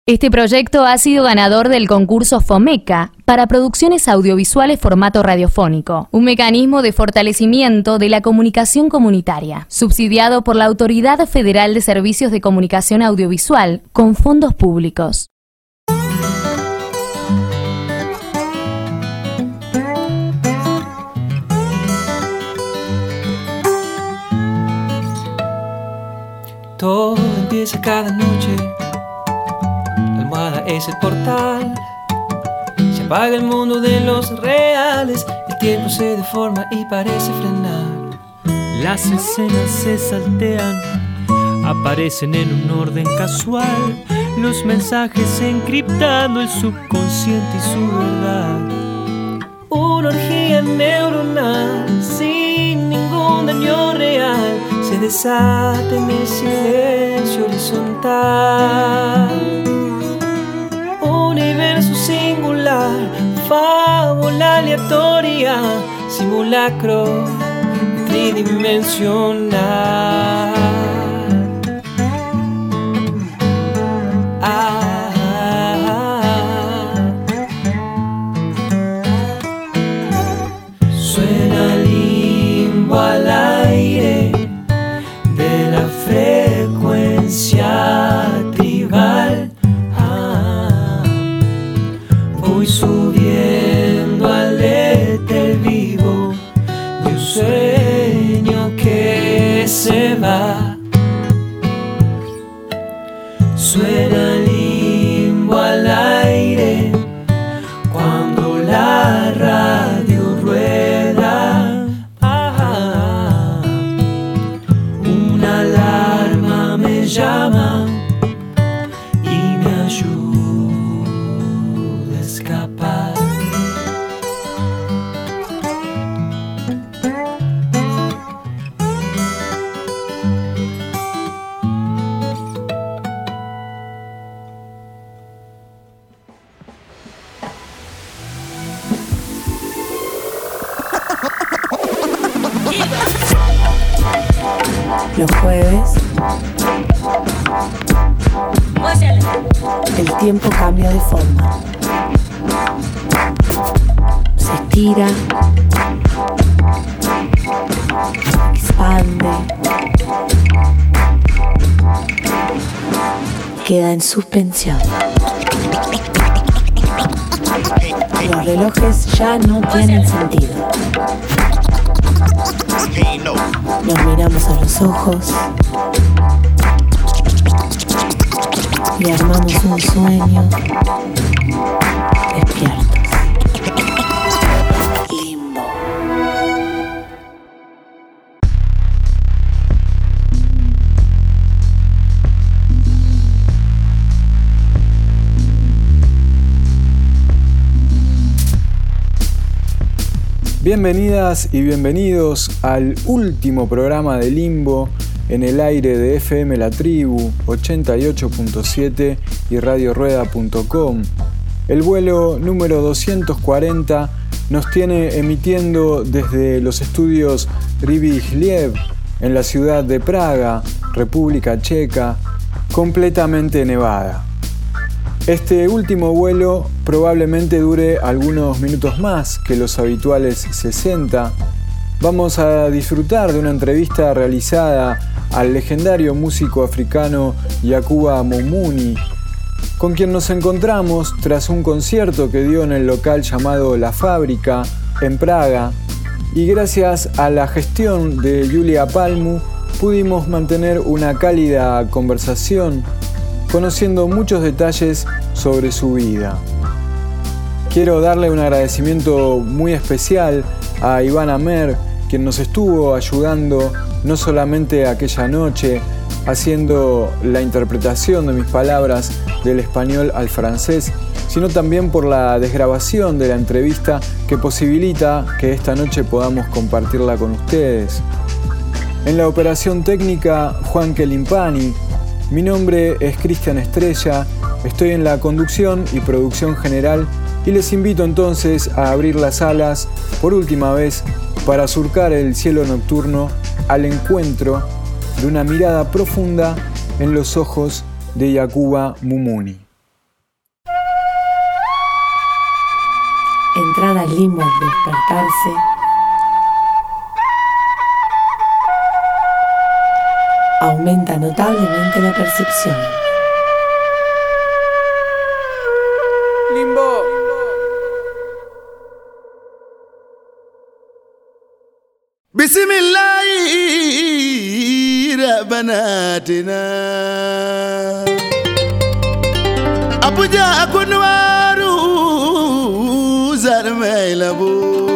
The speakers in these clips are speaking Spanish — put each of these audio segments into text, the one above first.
Este proyecto ha sido ganador del concurso FOMECA para producciones audiovisuales formato radiofónico, un mecanismo de fortalecimiento de la comunicación comunitaria, subsidiado por la Autoridad Federal de Servicios de Comunicación Audiovisual con fondos públicos. Todo empieza cada noche. La almohada es el portal. Se apaga el mundo de los reales. El tiempo se deforma y parece frenar. Las escenas se saltean, aparecen en un orden casual. Los mensajes encriptando el subconsciente y su verdad. Una orgía neuronal sin ningún daño real se desata en el silencio horizontal. Universo singular, fábula aleatoria, simulacro tridimensional. Suena limbo al aire de la frecuencia tribal. Voy subiendo al éter vivo de un sueño que se va. Suena limbo al aire cuando la radio rueda. Una alarma me llama y me ayuda a escapar. Los jueves, el tiempo cambia de forma. Se estira, expande, queda en suspensión. Los relojes ya no tienen sentido. Nos miramos a los ojos y armamos un sueño despiertos. Limbo. Bienvenidas y bienvenidos al último programa de Limbo en el aire de FM La Tribu 88.7 y radiorueda.com. El vuelo número 240 nos tiene emitiendo desde los estudios Rybigliev en la ciudad de Praga, República Checa, completamente nevada. Este último vuelo probablemente dure algunos minutos más que los habituales 60. Vamos a disfrutar de una entrevista realizada al legendario músico africano Yakuba Mumuni, con quien nos encontramos tras un concierto que dio en el local llamado La Fábrica, en Praga, y gracias a la gestión de Julia Palmu pudimos mantener una cálida conversación, conociendo muchos detalles sobre su vida. Quiero darle un agradecimiento muy especial a Iván Amer, quien nos estuvo ayudando no solamente aquella noche, haciendo la interpretación de mis palabras del español al francés, sino también por la desgrabación de la entrevista que posibilita que esta noche podamos compartirla con ustedes. En la operación técnica, Juan Kelimpani. Mi nombre es Cristian Estrella, estoy en la conducción y producción general y les invito entonces a abrir las alas por última vez para surcar el cielo nocturno al encuentro de una mirada profunda en los ojos de Yakuba Mumuni. Entrar al limbo al despertarse. Aumenta notablemente la percepción. Limbo. Bismillahirrahmanirrahim. Abuja akunwaru zarmailabu.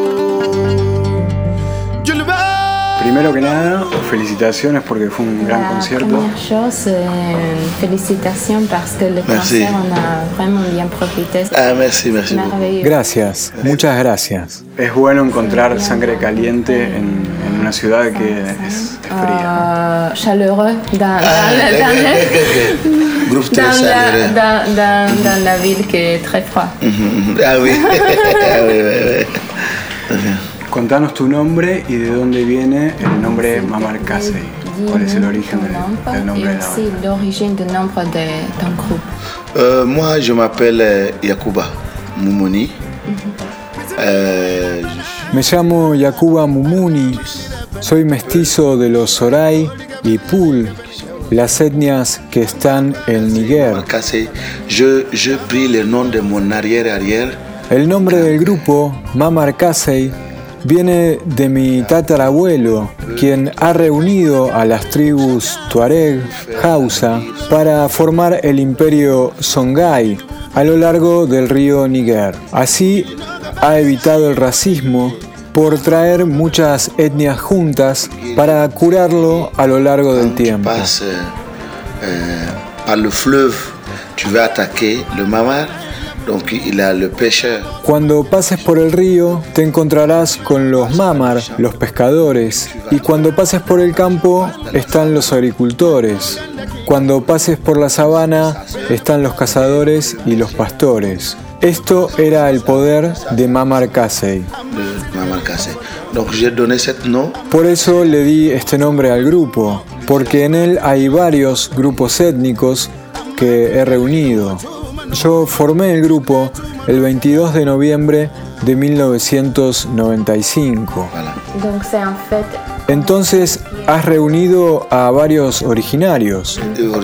Primero que nada, felicitaciones porque fue un gran concierto. La première chose, félicitations parce que le concert, on a vraiment bien profité. Ah, merci beaucoup. Gracias, muchas gracias. Es bueno encontrar sangre caliente en una ciudad que es fría. Chaleureux dans la ville qui est très froide. Ah oui. Contanos tu nombre y de dónde viene el nombre Mamar Casey. ¿Cuál es el origen del nombre de la banda? L'origine du nombre de ton groupe. Moi, je m'appelle Yakuba Mumuni. Me llamo Yakuba Mumuni. Soy mestizo de los Sorai y Pul, las etnias que están en Níger. Je pris le nom de mon arrière. El nombre del grupo, Mamar Casey, viene de mi tatarabuelo, quien ha reunido a las tribus Tuareg, Hausa, para formar el imperio Songhai a lo largo del río Níger. Así ha evitado el racismo por traer muchas etnias juntas para curarlo a lo largo del tiempo. Par le fleuve, tu vas attaquer le Mamar. Donc, il a le pêcheur. Cuando pases por el río, te encontrarás con los Mamar, los pescadores. Y cuando pases por el campo, están los agricultores. Cuando pases por la sabana, están los cazadores y los pastores. Esto era el poder de Mamar Casey. Donc, j'ai donné ce nom. Por eso le di este nombre al grupo, porque en él hay varios grupos étnicos que he reunido. Yo formé el grupo el 22 de noviembre de 1995. Entonces has reunido a varios originarios.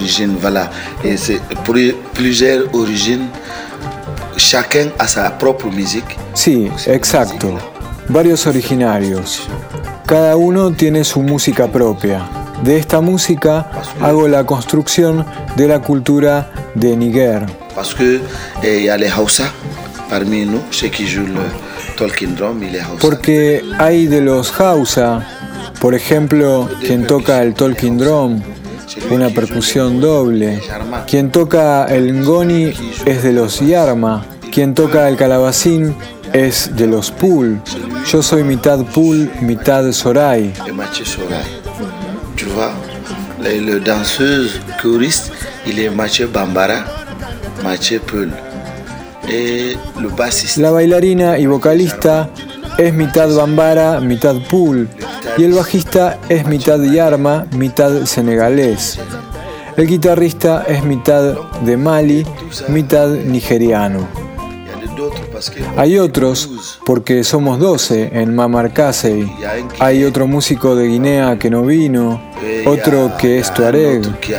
Plusieurs origines, chacun a sa propre musique. Sí, exacto. Varios originarios. Cada uno tiene su música propia. De esta música hago la construcción de la cultura de Níger. Parce que y a les Hausa parmi nous, ceux qui jouent le talking drum, il est Hausa. Porque hay de los Hausa, por ejemplo, quien toca el talking drum, una percusión doble. Quien toca el ngoni es de los Yarma. Quien toca el calabacín es de los Pul. Yo soy mitad Pul, mitad Sorai. Tu vois, le danseuse choriste, il est Mathieu Bambara. La bailarina y vocalista es mitad Bambara, mitad Pul, y el bajista es mitad Yarma, mitad senegalés. El guitarrista es mitad de Mali, mitad nigeriano. Hay otros, porque somos 12 en Mamar Casey. Hay otro músico de Guinea que no vino, otro que es Tuareg.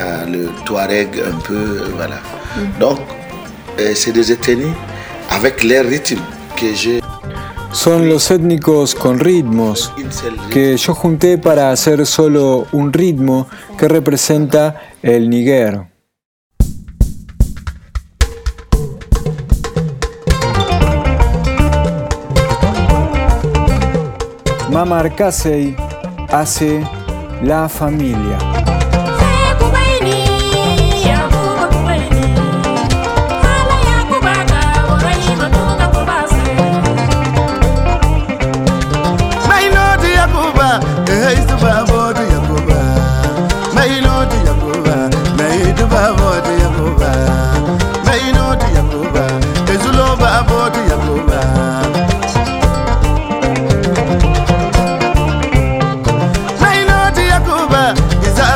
C'est des ethnies avec les rythmes que j'ai. Son los étnicos con ritmos que yo junté para hacer solo un ritmo que representa el Níger. Mamar Casey hace La Familia. Is that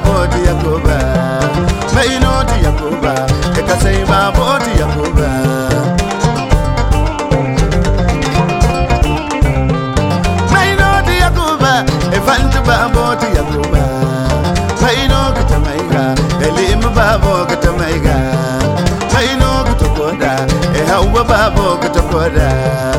baboti yakuba mainoti yakuba ekasai baboti yakuba mainoti yakuba efantu baboti yakuba maino kitamaiga elim babo kitamaiga maino kitokoda ehawa babo kitokoda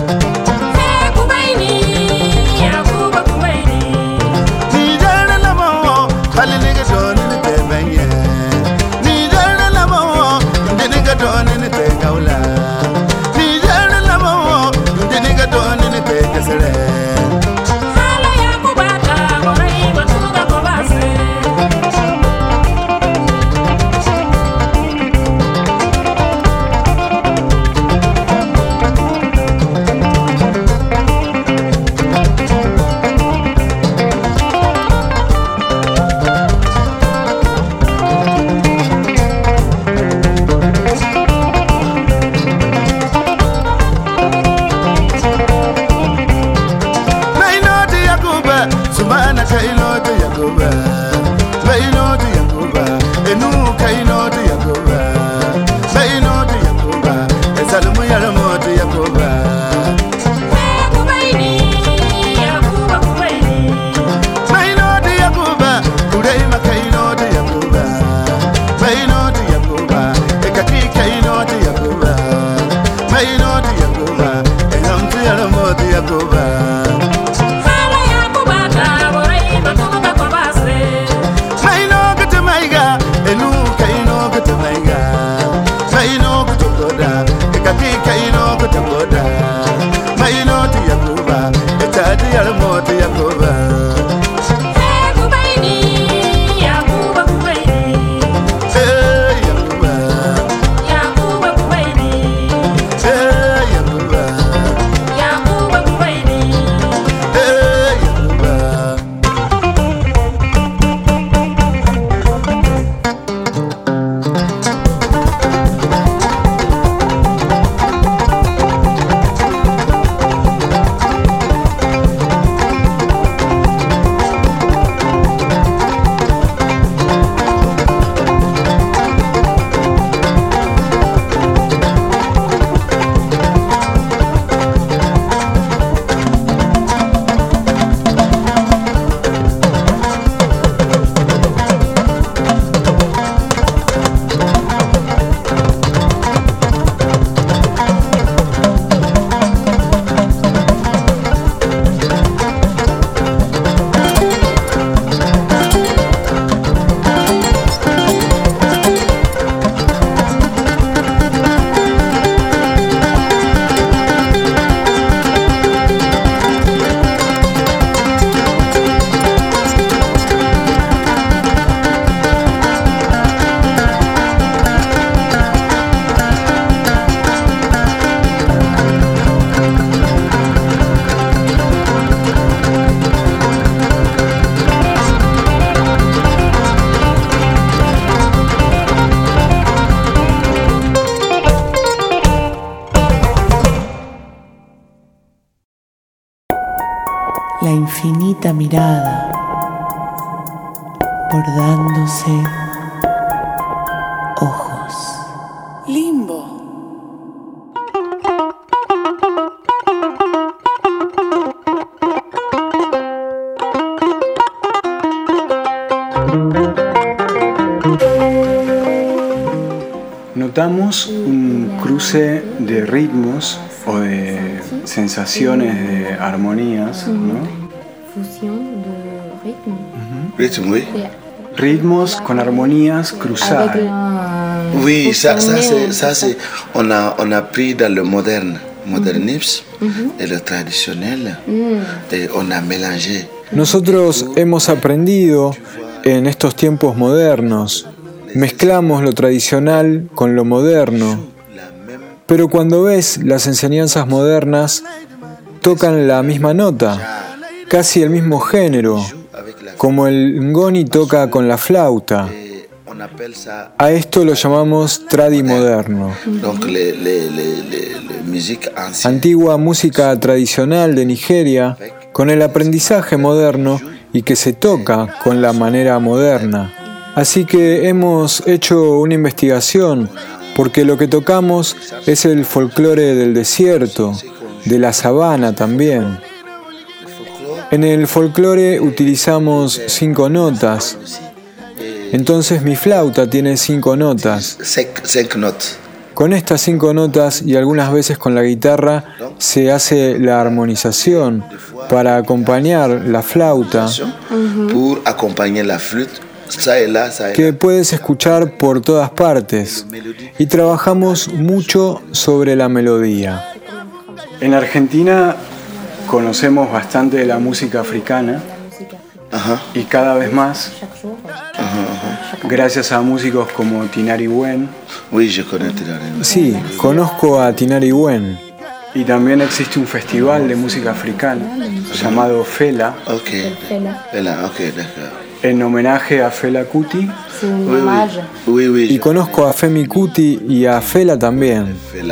La infinita mirada bordándose ojos. Limbo. Notamos un cruce de ritmos o de sensaciones de armonías, ¿no? Ritmos con armonías cruzadas. Oui, ça c'est on a pris dans le modernisme et le traditionnel et on a mélangé. Nosotros hemos aprendido en estos tiempos modernos, mezclamos lo tradicional con lo moderno, pero cuando ves las enseñanzas modernas tocan la misma nota, casi el mismo género, como el ngoni toca con la flauta. A esto lo llamamos tradimoderno. Antigua música tradicional de Nigeria con el aprendizaje moderno y que se toca con la manera moderna. Así que hemos hecho una investigación, porque lo que tocamos es el folclore del desierto, de la sabana también. En el folclore utilizamos 5 notas. Entonces mi flauta tiene 5 notas. 5 notas. Con estas 5 notas y algunas veces con la guitarra se hace la armonización para acompañar la flauta, que puedes escuchar por todas partes. Y trabajamos mucho sobre la melodía. En Argentina conocemos bastante de la música africana. Y cada vez más, gracias a músicos como Tinari Wen. Sí, conozco a Tinari Wen. Y también existe un festival de música africana llamado Fela, en homenaje a Fela Kuti. Y conozco a Femi Kuti y a Fela también.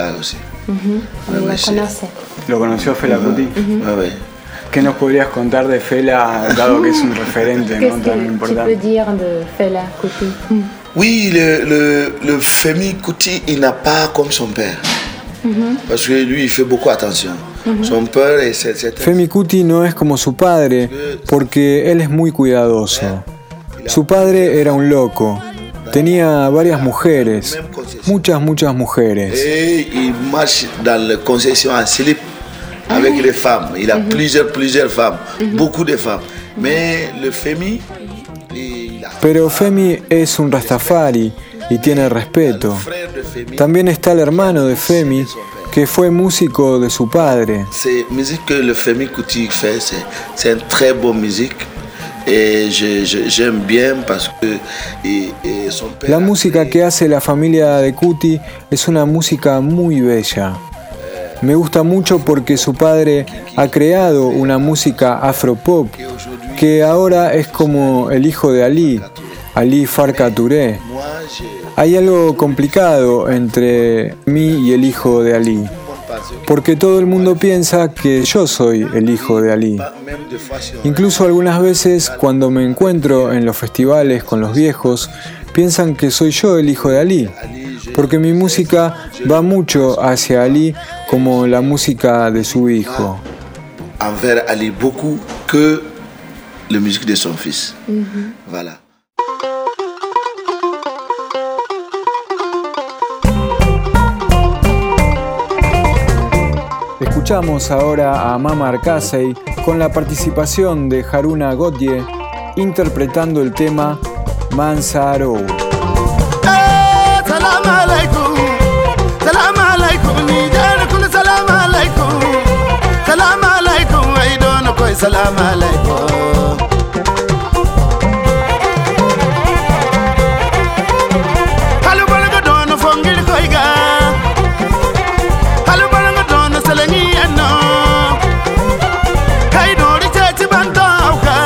¿Lo conoció Fela Kuti? ¿Qué nos podrías contar de Fela, dado que es un referente, ¿no?, tan importante? ¿Qué puedes decir de Fela Kuti? Oui, le Femi Kuti, il n'a pas comme son père. Parce que lui, il fait beaucoup attention. Son père est... Femi Kuti no es como su padre, porque él es muy cuidadoso. Su padre era un loco. Tenía varias mujeres, muchas mujeres. Et il marche dans la concession en slip avec les femmes. Il a plusieurs femmes, beaucoup de femmes. Mais le Femi... Pero Femi es un Rastafari y tiene respeto. También está el hermano de Femi, que fue músico de su padre. La música que le Femi Kuti fait, c'est une très bonne musique. J'aime bien parce que la música que hace la familia de Kuti es una música muy bella. Me gusta mucho porque su padre ha creado una música afropop que ahora es como el hijo de Ali Farka Touré. Hay algo complicado entre mí y el hijo de Ali, porque todo el mundo piensa que yo soy el hijo de Ali. Incluso algunas veces cuando me encuentro en los festivales con los viejos, piensan que soy yo el hijo de Ali, porque mi música va mucho hacia Ali como la música de su hijo. Envers Ali beaucoup que la musique de son fils. Voilà. Escuchamos ahora a Mama Arcasey con la participación de Haruna Godje interpretando el tema Mansaro. Salam alaikum, salam alaikum, nijar kul salam alaikum, salam alaikum, I don't know salam alaikum. Halu balaga don fongir koiga, halu balaga don salangi anno, kai dori chachi bantauka,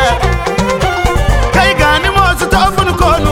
kai gani mosu tofun konu.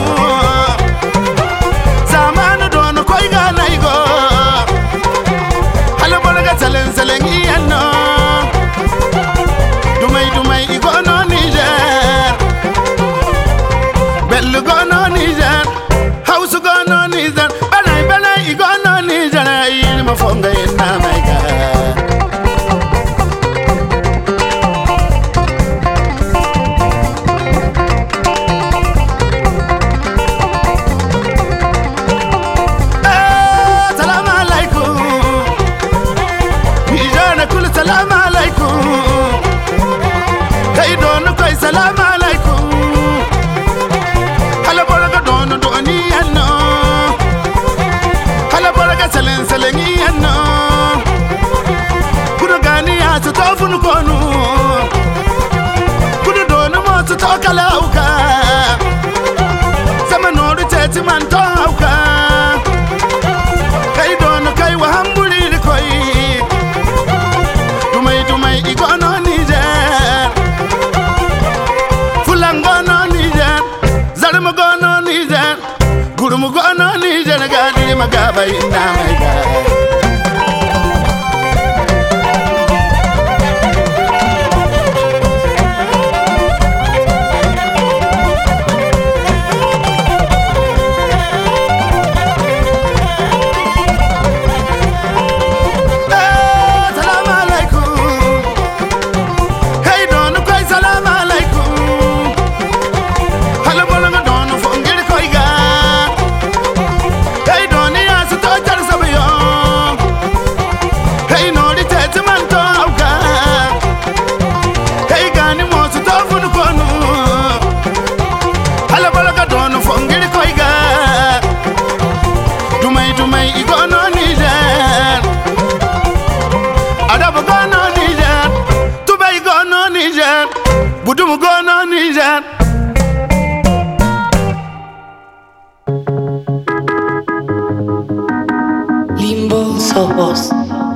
sos vos.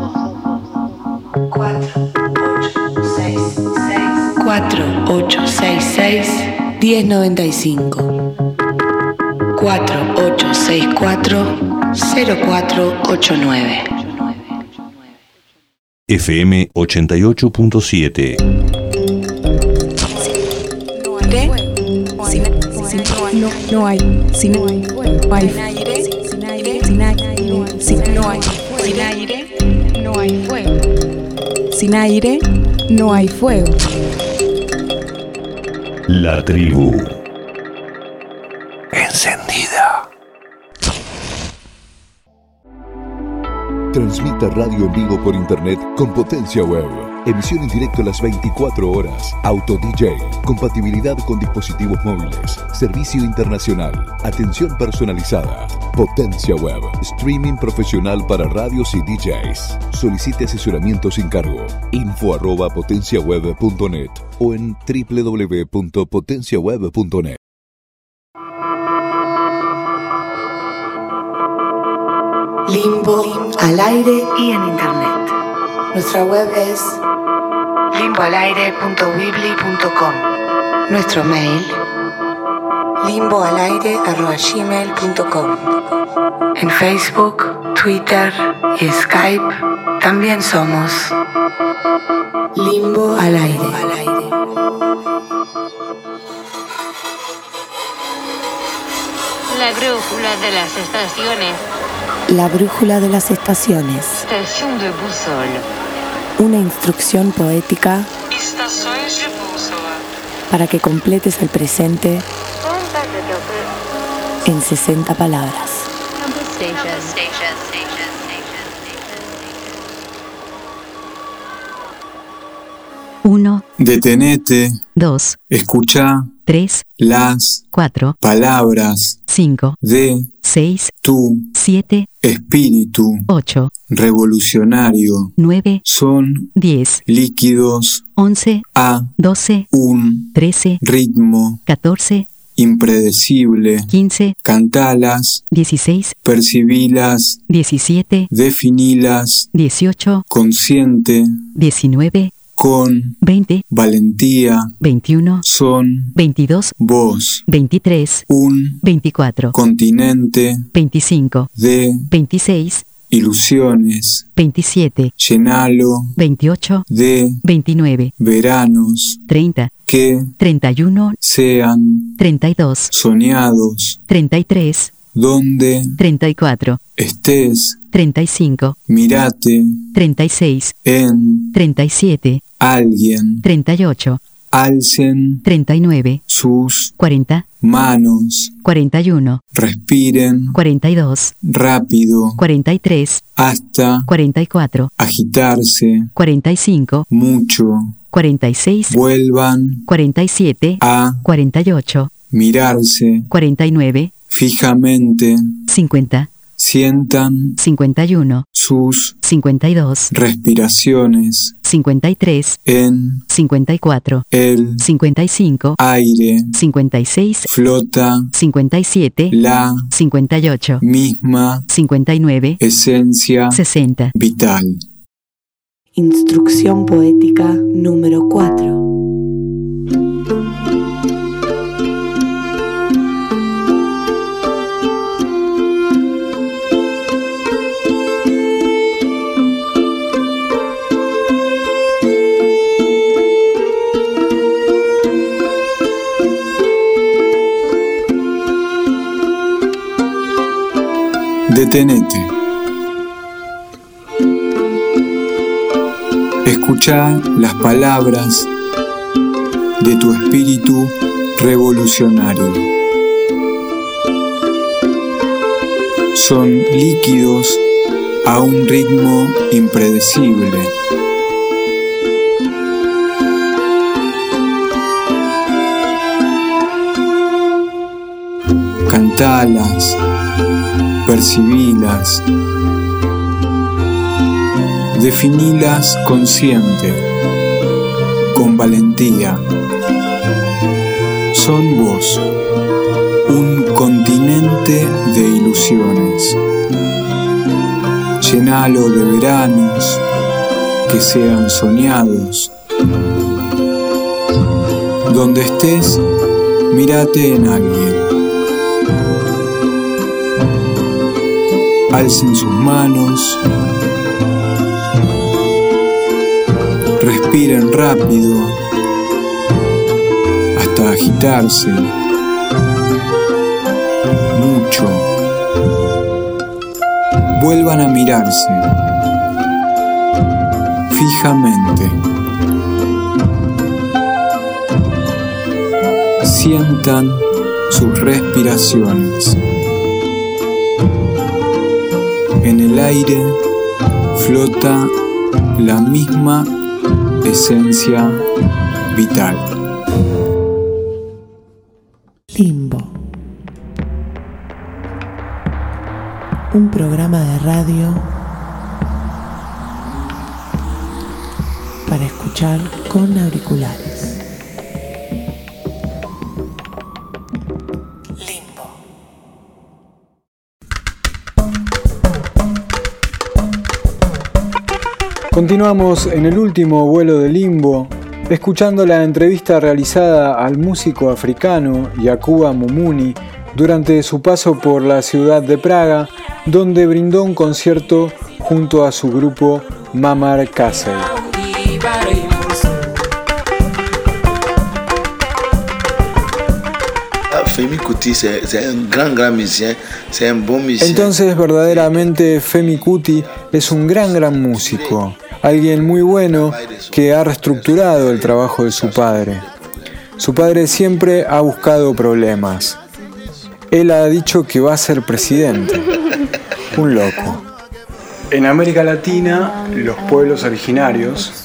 4866-1095. 4864-0489. FM 88.7. No hay fuego. Sin aire no hay fuego. La tribu encendida. Transmita radio en vivo por internet con potencia web. Emisión en directo las 24 horas. Auto DJ. Compatibilidad con dispositivos móviles. Servicio internacional. Atención personalizada. Potencia web. Streaming profesional para radios y DJs. Solicite asesoramiento sin cargo. info@potenciaweb.net o en www.potenciaweb.net. Limbo al aire y en internet. Nuestra web es limboalaire.weebly.com. Nuestro mail limboalaire@gmail.com. En Facebook, Twitter y Skype también somos Limbo al aire. La brújula de las estaciones. La brújula de las estaciones. Estación de bússola. Una instrucción poética Estações de bússola. para que completes el presente en 60 palabras. Uno. Detenete. 2. Escuchá. 3. Las. 4. Palabras. 5. De. 6. Tú. 7. Espíritu. 8. Revolucionario. 9. Son. 10. Líquidos. 11. A. 12. 13. Ritmo. 14. Impredecible. 15. Cantalas. 16. Percibilas. 17. Definilas. 18. Consciente. 19. Con. 20. Valentía. 21. Son. 22. Vos. 23. 24. Continente. 25. De. 26. Ilusiones. 27. Llenalo. 28. De. 29. Veranos. 30. Que. 31. Sean. 32. Soñados. 33. Donde. 34. Estés. 35. Mirate. 36. En. 37. Alguien. 38. Alcen. 39. Sus. 40. Manos. 41. Respiren. 42. Rápido. 43. Hasta. 44. Agitarse. 45. Mucho. 46. Vuelvan. 47. A. 48. Mirarse. 49. Fijamente. 50. Sientan. 51. Sus. 52. Respiraciones. 53. En. 54. El. 55. Aire. 56. Flota. 57. La. 58. Misma. 59. Esencia. 60. Vital. Instrucción poética número 4. Detenete. Escuchá las palabras de tu espíritu revolucionario. Son líquidos a un ritmo impredecible. Cantalas, percibilas, definilas consciente, con valentía. Son vos, un continente de ilusiones. Llená halo de veranos que sean soñados. Donde estés, mírate en alguien. Alcen sus manos, respiren rápido hasta agitarse mucho. Vuelvan a mirarse fijamente. Sientan sus respiraciones. En el aire flota la misma esencia vital. Limbo. Un programa de radio para escuchar con auriculares. Continuamos en el último vuelo de Limbo, escuchando la entrevista realizada al músico africano Yakuba Mumuni durante su paso por la ciudad de Praga, donde brindó un concierto junto a su grupo Mamar Kasey. Femi Kuti es un gran musicien, es un buen musicien. Entonces verdaderamente Femi Kuti es un gran músico, alguien muy bueno que ha reestructurado el trabajo de su padre. Su padre siempre ha buscado problemas. Él ha dicho que va a ser presidente. Un loco. En América Latina, los pueblos originarios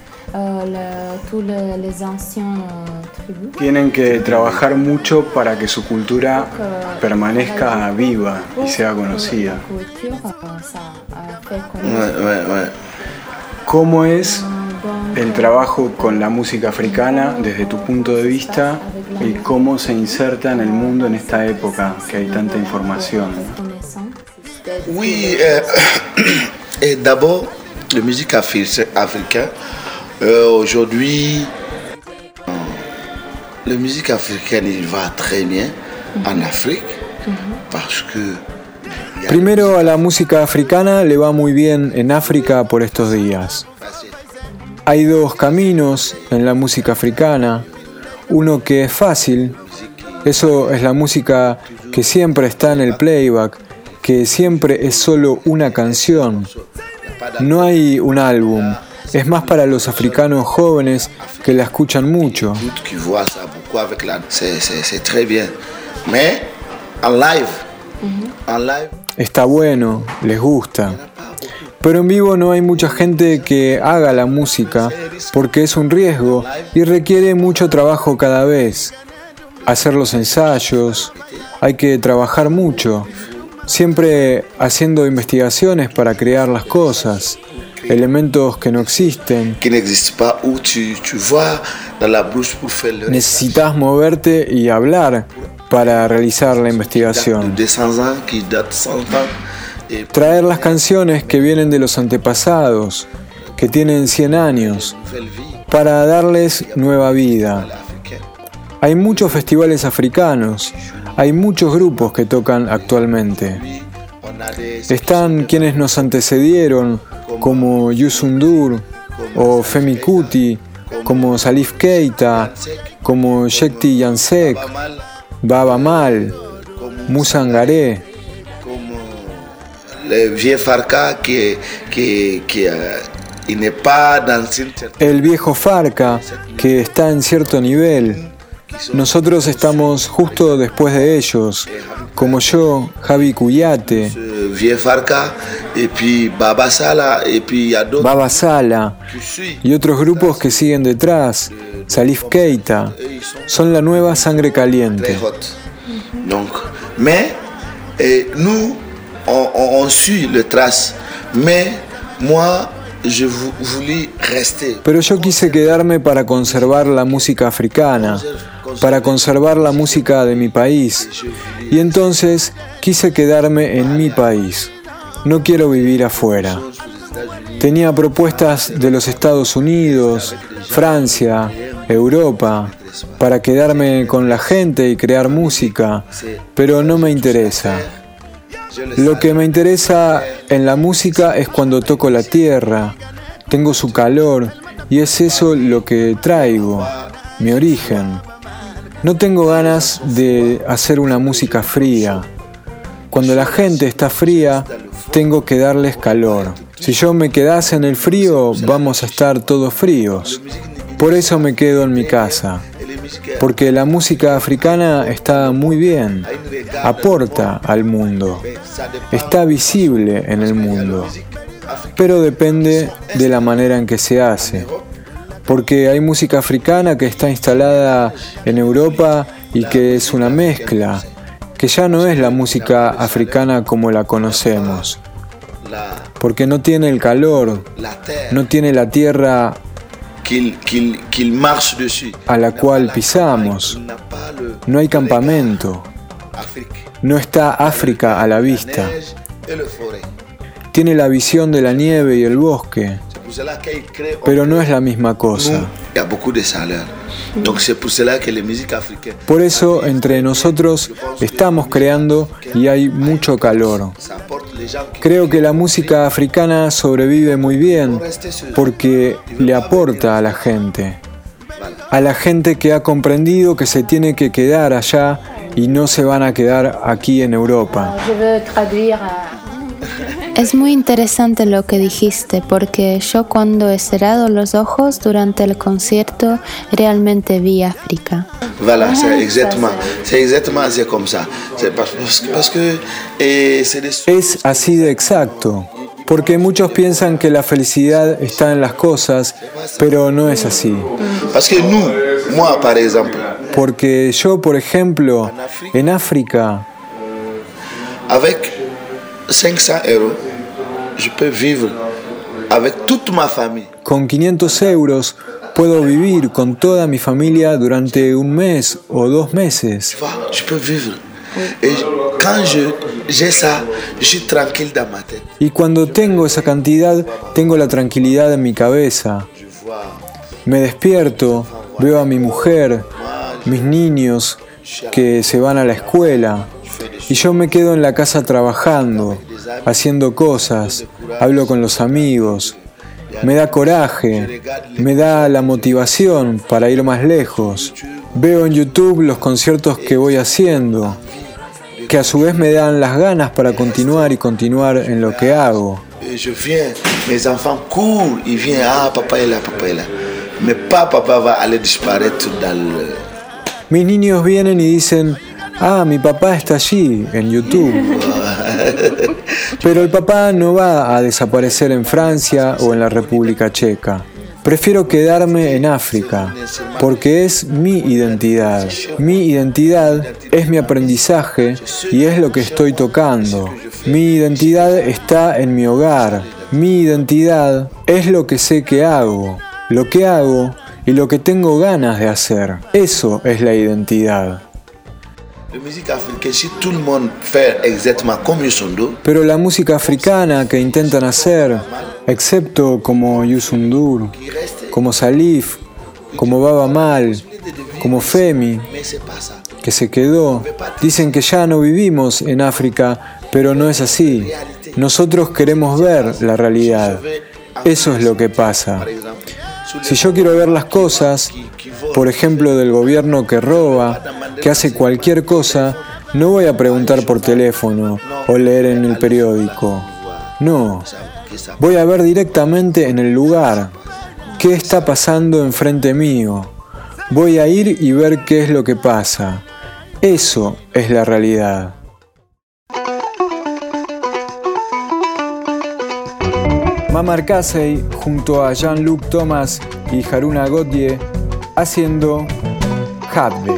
tienen que trabajar mucho para que su cultura permanezca viva y sea conocida. ¿Cómo es el trabajo con la música africana desde tu punto de vista y cómo se inserta en el mundo en esta época que hay tanta información? Oui, d'abord, la musique africaine, aujourd'hui, la musique africaine, il va très bien en Afrique, parce que... Primero, a la música africana le va muy bien en África por estos días. Hay dos caminos en la música africana. Uno que es fácil, eso es la música que siempre está en el playback, que siempre es solo una canción. No hay un álbum. Es más para los africanos jóvenes que la escuchan mucho. Está bueno, les gusta. Pero en vivo no hay mucha gente que haga la música porque es un riesgo y requiere mucho trabajo cada vez. Hacer los ensayos, hay que trabajar mucho, siempre haciendo investigaciones para crear las cosas, elementos que no existen. Necesitas moverte y hablar para realizar la investigación. Traer las canciones que vienen de los antepasados, que tienen 100 años, para darles nueva vida. Hay muchos festivales africanos, hay muchos grupos que tocan actualmente. Están quienes nos antecedieron, como Youssou N'Dour, o Femi Kuti, como Salif Keita, como Shekti Yansek, Baba Mal, Moussa Ngare. El viejo Farka, que está en cierto nivel. Nosotros estamos justo después de ellos, como yo, Javi Cuyate, Baba Sala y otros grupos que siguen detrás, Salif Keita, son la nueva sangre caliente. Nous, on suit le trace, mais moi, je voulais rester. Pero yo quise quedarme para conservar la música africana, para conservar la música de mi país, y entonces quise quedarme en mi país. No quiero vivir afuera. Tenía propuestas de los Estados Unidos, Francia, Europa, para quedarme con la gente y crear música, pero no me interesa. Lo que me interesa en la música es cuando toco la tierra, tengo su calor y es eso lo que traigo, mi origen. No tengo ganas de hacer una música fría. Cuando la gente está fría, tengo que darles calor. Si yo me quedase en el frío, vamos a estar todos fríos. Por eso me quedo en mi casa. Porque la música africana está muy bien, aporta al mundo, está visible en el mundo, pero depende de la manera en que se hace. Porque hay música africana que está instalada en Europa y que es una mezcla, que ya no es la música africana como la conocemos. Porque no tiene el calor, no tiene la tierra a la cual pisamos, no hay campamento, no está África a la vista. Tiene la visión de la nieve y el bosque, pero no es la misma cosa. Por eso entre nosotros estamos creando y hay mucho calor. Creo que la música africana sobrevive muy bien porque le aporta a la gente que ha comprendido que se tiene que quedar allá y no se van a quedar aquí en Europa. Es muy interesante lo que dijiste, porque yo cuando he cerrado los ojos durante el concierto realmente vi África. Voilà, c'est exactement así como ça. Es así de exacto, porque muchos piensan que la felicidad está en las cosas, pero no es así. Porque yo, por ejemplo, en África, avec 500 euros, je peux vivre avec toute ma famille. Con 500 euros puedo vivir con toda mi familia durante un mes o 2 meses. Je peux vivre. Et quand j'ai ça, je suis tranquille dans ma tête. Y cuando tengo esa cantidad, tengo la tranquilidad en mi cabeza. Me despierto, veo a mi mujer, mis niños que se van a la escuela. Y yo me quedo en la casa trabajando, haciendo cosas, hablo con los amigos. Me da coraje, me da la motivación para ir más lejos. Veo en YouTube los conciertos que voy haciendo, que a su vez me dan las ganas para continuar y continuar en lo que hago. Je viens, mes enfants courent, ils viennent, papa est là, papa est là. Mais pas papa va aller disparaître dans le... Mis niños vienen y dicen, mi papá está allí, en YouTube. Pero el papá no va a desaparecer en Francia o en la República Checa. Prefiero quedarme en África, porque es mi identidad. Mi identidad es mi aprendizaje y es lo que estoy tocando. Mi identidad está en mi hogar. Mi identidad es lo que sé que hago, lo que hago y lo que tengo ganas de hacer. Eso es la identidad. Pero la música africana que intentan hacer, excepto como Youssou N'Dour, como Salif, como Baaba Maal, como Femi, que se quedó, dicen que ya no vivimos en África, pero no es así. Nosotros queremos ver la realidad. Eso es lo que pasa. Si yo quiero ver las cosas, por ejemplo del gobierno que roba, que hace cualquier cosa, no voy a preguntar por teléfono o leer en el periódico. No, voy a ver directamente en el lugar qué está pasando enfrente mío. Voy a ir y ver qué es lo que pasa. Eso es la realidad. Mamar Casey junto a Jean-Luc Thomas y Haruna Gauthier haciendo Hadbe.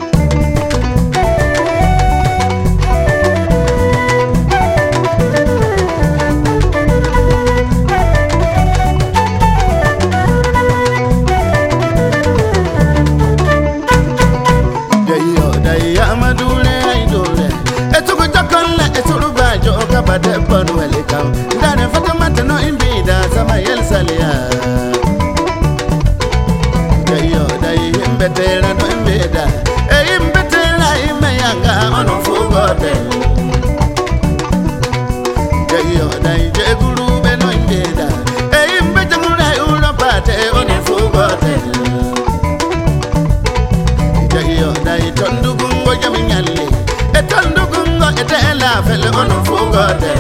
la fele ono fugode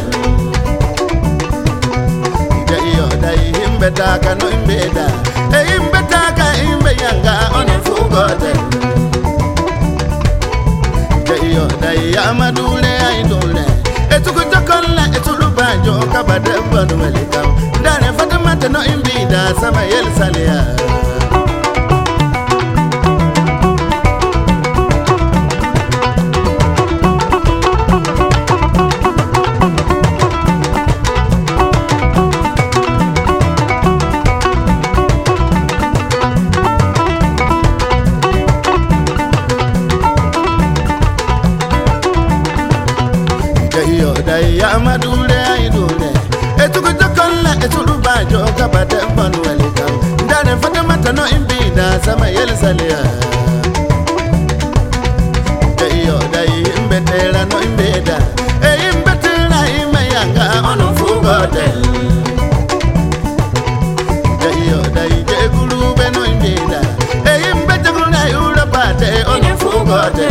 Jayo dai himbe taka no imbeda E himbe taka himbe yanga ono fugode Jayo dai amadule aidule Etuku tokola etulu banjo kabade banu welika Ndane fatamata no imbida sama yel salia Amadule aidule Etuku tokola etulu banjo kabade banu welika Ndane fatamata no imbida sama yel salia Jayo dai imbetela no imbeda E imbetela imayanga ono fugode Jayo dai jegulube no imbeda E imbetela urabate ono fugode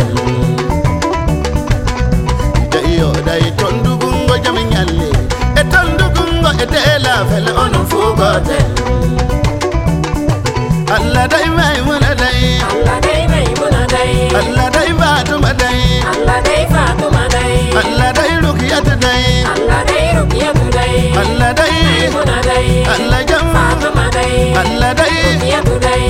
Jayo dai tondugungo jaminyalle E tondugungo etela fele ono fugode Allah dai mai muna dai Allah dai mai muna dai Allah dai Fatuma dai Allah dai Fatuma dai Allah dai Ruqiyatu dai Allah dai Ruqiyatu dai Allah dai muna dai Allah jam Fatuma dai Allah dai Ruqiyatu dai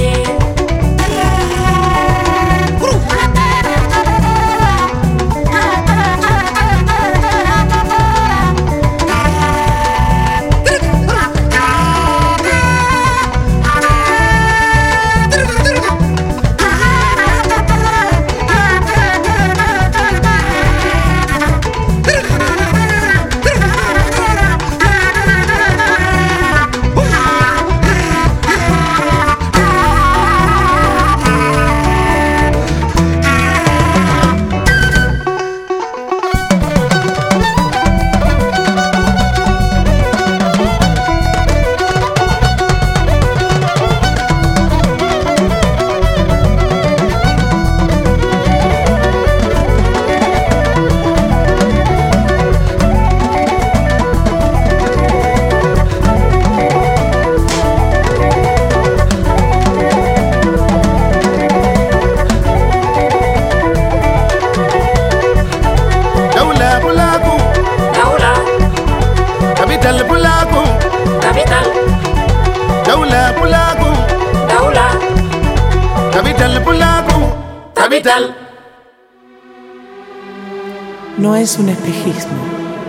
No es un espejismo,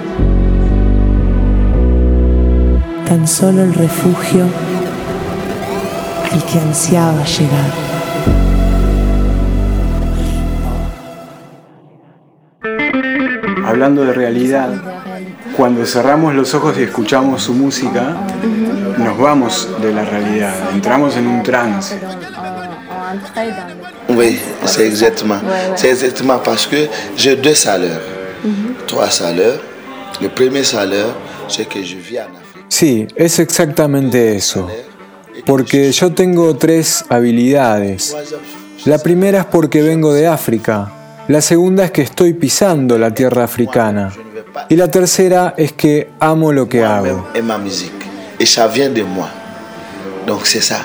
tan solo el refugio al que ansiaba llegar. Hablando de realidad, cuando cerramos los ojos y escuchamos su música, nos vamos de la realidad, entramos en un trance. Oui, c'est exactement parce que j'ai deux salaires, trois salaires. Le premier salaire, c'est que je vis en Afrique. Sí, es exactamente eso, porque yo tengo tres habilidades. La primera es porque vengo de África, la segunda es que estoy pisando la tierra africana y la tercera es que amo lo que hago. Et ma musique, et ça vient de moi. Donc c'est ça.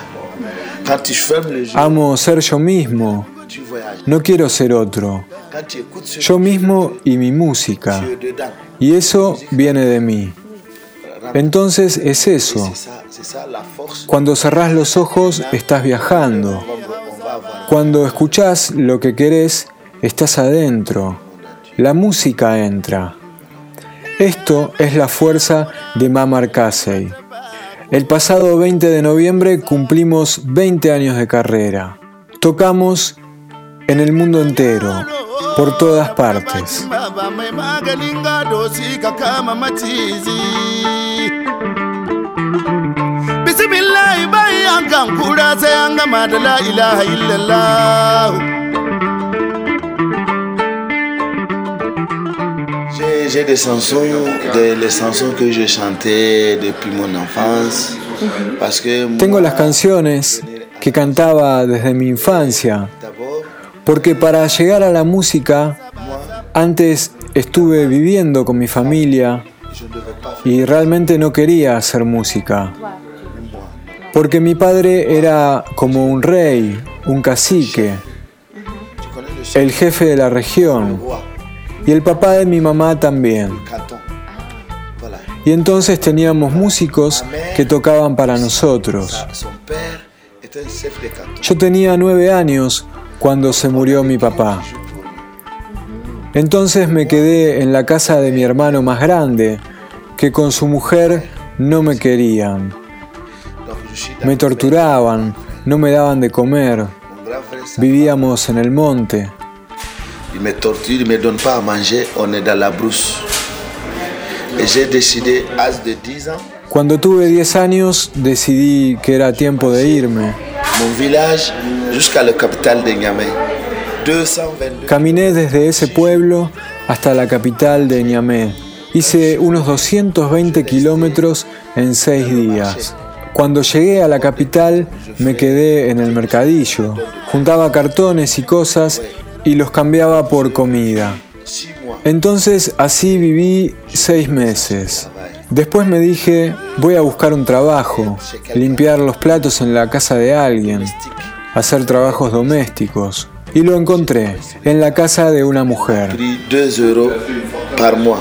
Amo ser yo mismo, no quiero ser otro. Yo mismo y mi música, y eso viene de mí. Entonces es eso. Cuando cerrás los ojos estás viajando. Cuando escuchás lo que querés, estás adentro. La música entra. Esto es la fuerza de Mamar Casey. El pasado 20 de noviembre cumplimos 20 años de carrera. Tocamos en el mundo entero, por todas partes. J'ai des chansons, les chansons que je chantais depuis mon enfance. Parce que tengo las canciones que cantaba desde mi infancia, porque para llegar a la música, antes estuve viviendo con mi familia y realmente no quería hacer música. Porque mi padre era como un rey, un cacique, el jefe de la región, y el papá de mi mamá también. Y entonces teníamos músicos que tocaban para nosotros. Yo tenía 9 años cuando se murió mi papá. Entonces me quedé en la casa de mi hermano más grande, que con su mujer no me querían. Me torturaban, no me daban de comer. Vivíamos en el monte. Ils me torturent, ils me donnent pas à manger, on est dans la brousse. Et j'ai décidé, à l'âge de 10 ans, Cuando tuve 10 años, decidí que era tiempo de irme. mon village jusqu'à la capitale de Niamey. 222. Caminé desde ese pueblo hasta la capital de Niamey. Hice unos 220 kilómetros en 6 días. Cuando llegué a la capital, me quedé en el mercadillo. Juntaba cartones y cosas y los cambiaba por comida. Entonces así viví 6 meses. Después me dije, voy a buscar un trabajo, limpiar los platos en la casa de alguien, hacer trabajos domésticos. Y lo encontré en la casa de una mujer. 2 euros par mois.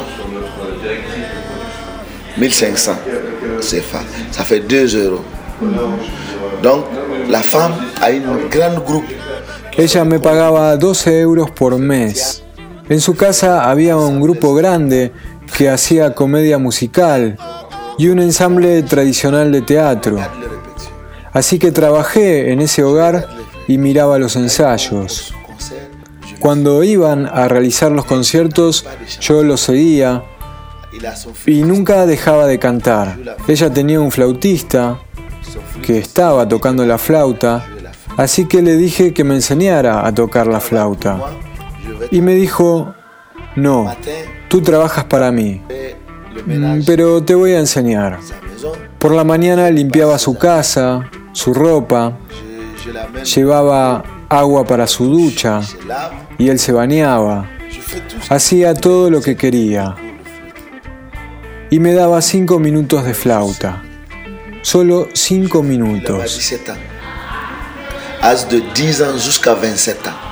1500 CFA. Ça fait 2 euros. Donc, la femme a un grand groupe. Ella me pagaba 12 euros por mes. En su casa había un grupo grande que hacía comedia musical y un ensamble tradicional de teatro. Así que trabajé en ese hogar y miraba los ensayos. Cuando iban a realizar los conciertos, yo los seguía y nunca dejaba de cantar. Ella tenía un flautista que estaba tocando la flauta, así que le dije que me enseñara a tocar la flauta. Y me dijo, no, tú trabajas para mí, pero te voy a enseñar. Por la mañana limpiaba su casa, su ropa, llevaba agua para su ducha y él se bañaba. Hacía todo lo que quería. Y me daba 5 minutos de flauta. Solo 5 minutos. Âge de 10 ans jusqu'à 27 ans.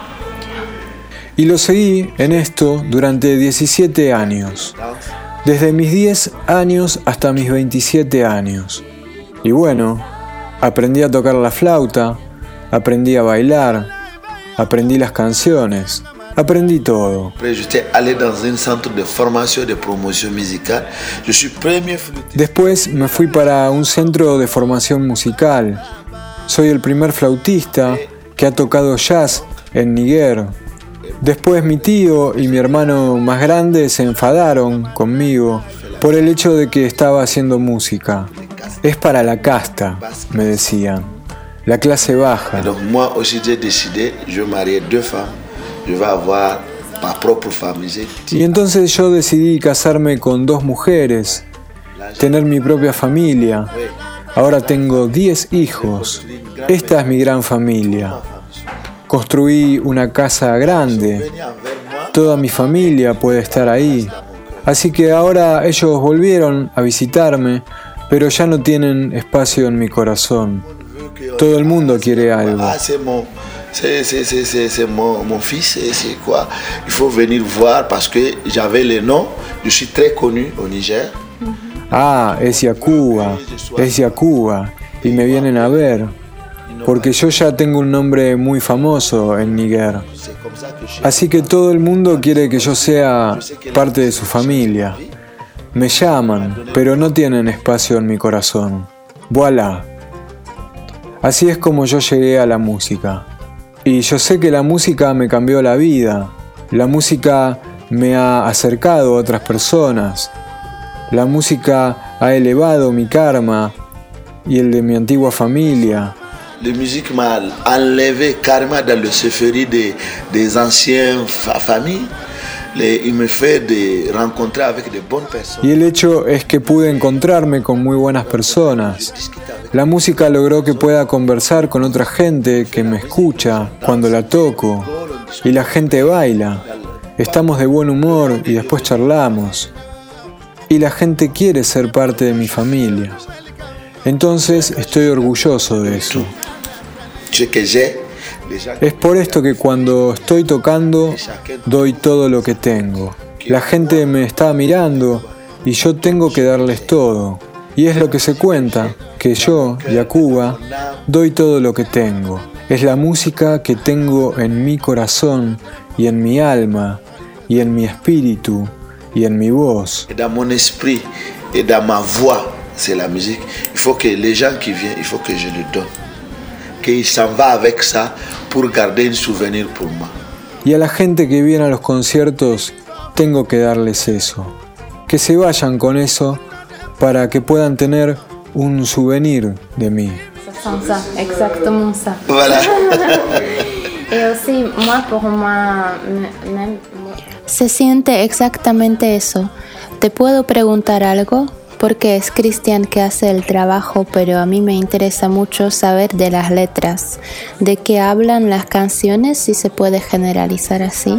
Y lo seguí en esto durante 17 años. Desde mis 10 años hasta mis 27 años. Y bueno, aprendí a tocar la flauta, aprendí a bailar, aprendí las canciones, aprendí todo. J'étais allé dans un centre de formation de promotion musicale. Je suis premier flûtiste. Después me fui para un centro de formación musical. Soy el primer flautista que ha tocado jazz en Níger. Después mi tío y mi hermano más grande se enfadaron conmigo por el hecho de que estaba haciendo música. Es para la casta, me decían, la clase baja. Donc moi aussi j'ai décidé, je mariais 2 femmes, je vais avoir ma propre famille. Y entonces yo decidí casarme con 2 mujeres, tener mi propia familia. Ahora tengo 10 hijos. Esta es mi gran familia. Construí una casa grande. Toda mi familia puede estar ahí. Así que ahora ellos volvieron a visitarme, pero ya no tienen espacio en mi corazón. Todo el mundo quiere algo. C'est mon fils, c'est quoi? Il faut venir voir parce que j'avais le nom. Je suis très connu au Niger. Ah, es Yacuba, y me vienen a ver, porque yo ya tengo un nombre muy famoso en Níger. Así que todo el mundo quiere que yo sea parte de su familia. Me llaman, pero no tienen espacio en mi corazón. Voilà. Así es como yo llegué a la música. Y yo sé que la música me cambió la vida. La música me ha acercado a otras personas. La música ha elevado mi karma y el de mi antigua familia. La musique m'a enlevé carrément dans le souffrir des anciennes familles. Il me fait de rencontrer avec de bonnes personnes. Y el hecho es que pude encontrarme con muy buenas personas. La música logró que pueda conversar con otra gente que me escucha cuando la toco. Y la gente baila. estamos de buen humor y después charlamos. Y la gente quiere ser parte de mi familia. Entonces estoy orgulloso de eso. Es por esto que cuando estoy tocando doy todo lo que tengo. La gente me está mirando y yo tengo que darles todo. Y es lo que se cuenta, que yo, Yacuba, doy todo lo que tengo. Es la música que tengo en mi corazón y en mi alma y en mi espíritu y en mi voz. Dans mon esprit et dans ma voix, c'est la musique. Il faut que les gens qui viennent, il faut que je le donne. Qu'il s'en va avec ça pour garder un souvenir pour moi. Y a la gente que viene a los conciertos tengo que darles eso. Que se vayan con eso para que puedan tener un souvenir de mí. Exactement ça. Voilà. Et aussi, moi, pour moi, se siente exactamente eso. ¿Te puedo preguntar algo? Porque es Cristian que hace el trabajo, pero a mí me interesa mucho saber de las letras. ¿De qué hablan las canciones? Si se puede generalizar así.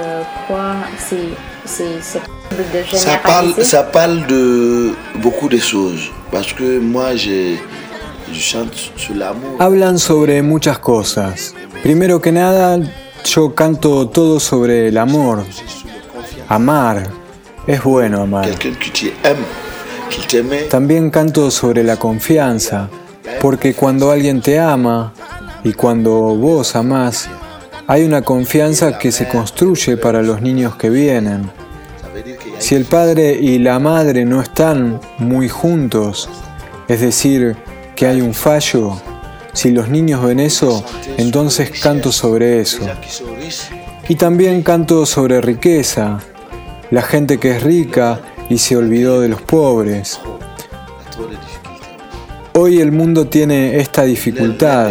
Ça parle de beaucoup de choses. Parce que moi, je chante sur l'amour. Hablan sobre muchas cosas. Primero que nada, yo canto todo sobre el amor. Amar. Es bueno amar. También canto sobre la confianza, porque cuando alguien te ama y cuando vos amás, hay una confianza que se construye para los niños que vienen. Si el padre y la madre no están muy juntos, es decir, que hay un fallo, si los niños ven eso, entonces canto sobre eso. Y también canto sobre riqueza, la gente que es rica y se olvidó de los pobres. Hoy el mundo tiene esta dificultad.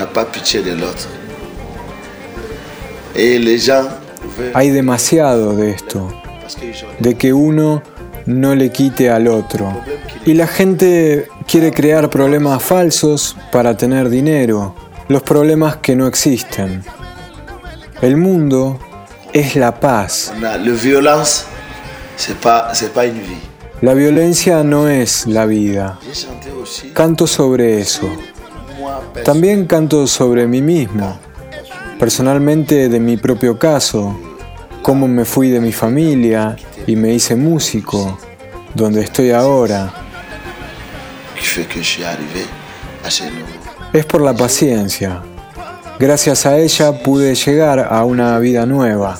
Hay demasiado de esto, de que uno no le quite al otro. Y la gente quiere crear problemas falsos para tener dinero, los problemas que no existen. El mundo es la paz. La violencia no es la vida. Canto sobre eso. También canto sobre mí mismo, personalmente de mi propio caso, cómo me fui de mi familia y me hice músico, donde estoy ahora. Es por la paciencia. Gracias a ella pude llegar a una vida nueva.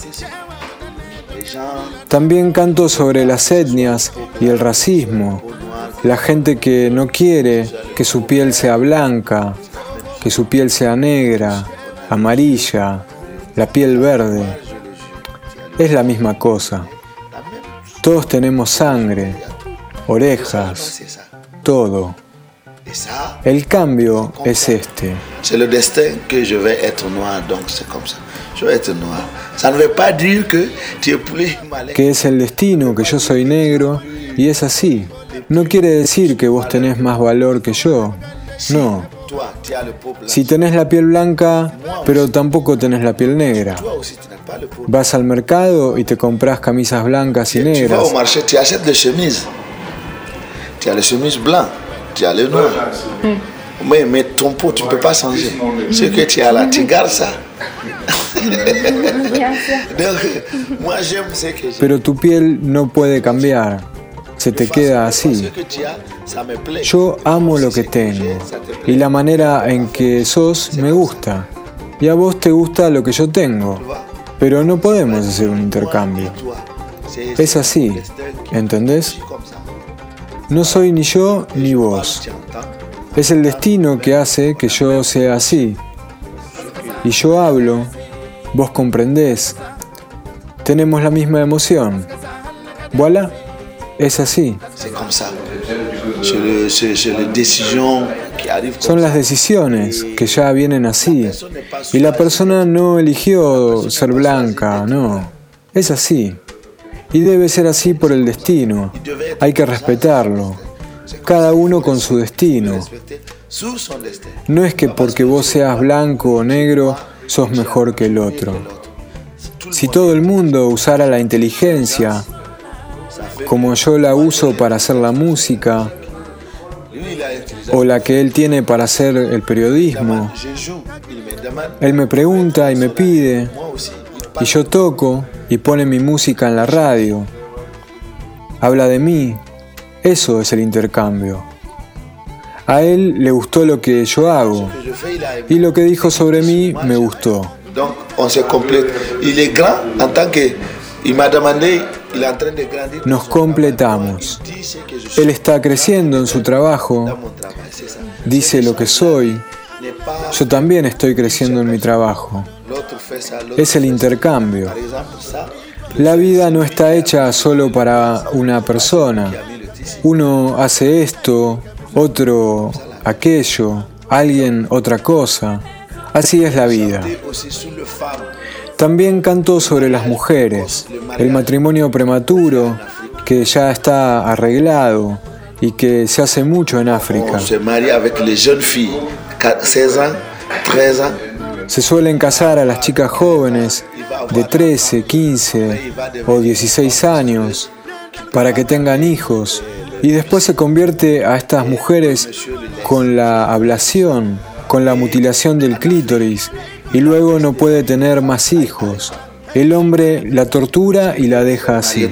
También canto sobre las etnias y el racismo, la gente que no quiere que su piel sea blanca, que su piel sea negra, amarilla, la piel verde. Es la misma cosa. Todos tenemos sangre, orejas, todo. El cambio es este. C'est le destin que je vais être noir, donc c'est comme ça. Je vais être noir. Ça ne veut pas dire que tu es plus malin. Que es el destino, que yo soy negro, y es así. No quiere decir que vos tenés más valor que yo. No. Si tenés la piel blanca, pero tampoco tenés la piel negra. Vas al mercado y te compras camisas blancas y negras. Tu vas au marché, tu achètes des chemises. Tu as les chemises blanches, tu as les noirs. Mais ton peau, tu ne peux pas changer. Ce que tu as là, tu gardes ça. Pero tu piel no puede cambiar. Se te queda así. Yo amo lo que tengo. Y la manera en que sos me gusta. Y a vos te gusta lo que yo tengo. Pero no podemos hacer un intercambio. Es así, ¿entendés? No soy ni yo ni vos. Es el destino que hace que yo sea así. Y yo hablo, vos comprendés. Tenemos la misma emoción. Voilà, es así. Son las decisiones que ya vienen así. Y la persona no eligió ser blanca, no. Es así. Y debe ser así por el destino. Hay que respetarlo. Cada uno con su destino. No es que porque vos seas blanco o negro sos mejor que el otro. Si todo el mundo usara la inteligencia como yo la uso para hacer la música, o la que él tiene para hacer el periodismo, él me pregunta y me pide, y yo toco y pone mi música en la radio. Habla de mí, eso es el intercambio. A él le gustó lo que yo hago, y lo que dijo sobre mí me gustó. Donc on se complète. Il est grand en tant que il m'a demandé, il est en train de grandir. Nos completamos. Él está creciendo en su trabajo, dice lo que soy. Yo también estoy creciendo en mi trabajo. Es el intercambio. La vida no está hecha solo para una persona. Uno hace esto, otro aquello, alguien otra cosa. Así es la vida. También canto sobre las mujeres, el matrimonio prematuro que ya está arreglado y que se hace mucho en África. Se suelen casar a las chicas jóvenes de 13, 15 o 16 años para que tengan hijos, y después se convierte a estas mujeres con la ablación, con la mutilación del clítoris, y luego no puede tener más hijos. El hombre la tortura y la deja así.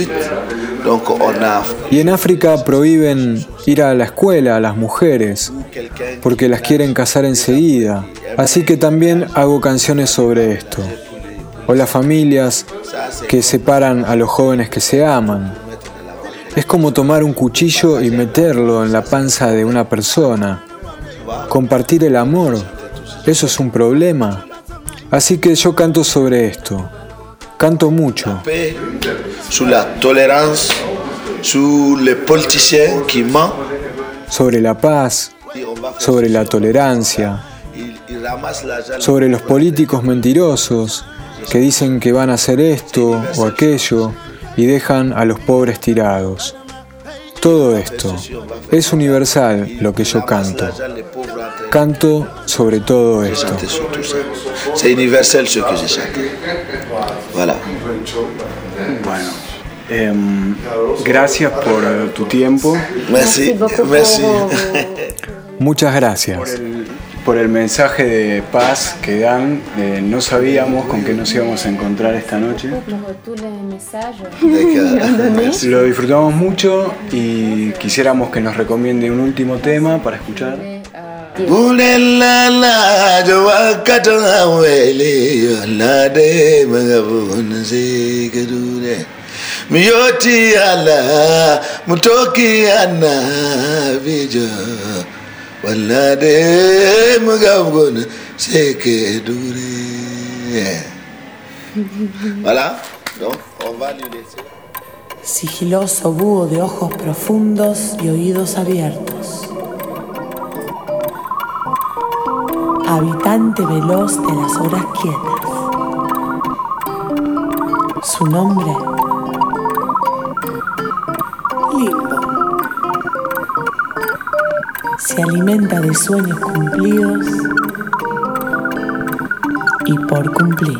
Y en África prohíben ir a la escuela a las mujeres porque las quieren casar enseguida. Así que también hago canciones sobre esto. O las familias que separan a los jóvenes que se aman. Es como tomar un cuchillo y meterlo en la panza de una persona. Compartir el amor, ¿eso es un problema? Así que yo canto sobre esto. Canto mucho. Sobre la tolerancia, sobre los políticos que mentent. Sobre la paz, sobre la tolerancia, sobre los políticos mentirosos que dicen que van a hacer esto o aquello y dejan a los pobres tirados. Todo esto es universal lo que yo canto. Canto sobre todo esto. Es universal lo que yo chante. Voilà. Bueno, gracias por tu tiempo. Merci. Muchas gracias por el mensaje de paz que dan. No sabíamos con qué nos íbamos a encontrar esta noche. Lo disfrutamos mucho y quisiéramos que nos recomiende un último tema para escuchar. Voilà, donc on va lui laisser. Sigiloso búho de ojos profundos y oídos abiertos. Habitante veloz de las horas quietas. Su nombre, Limbo. Se alimenta de sueños cumplidos y por cumplir.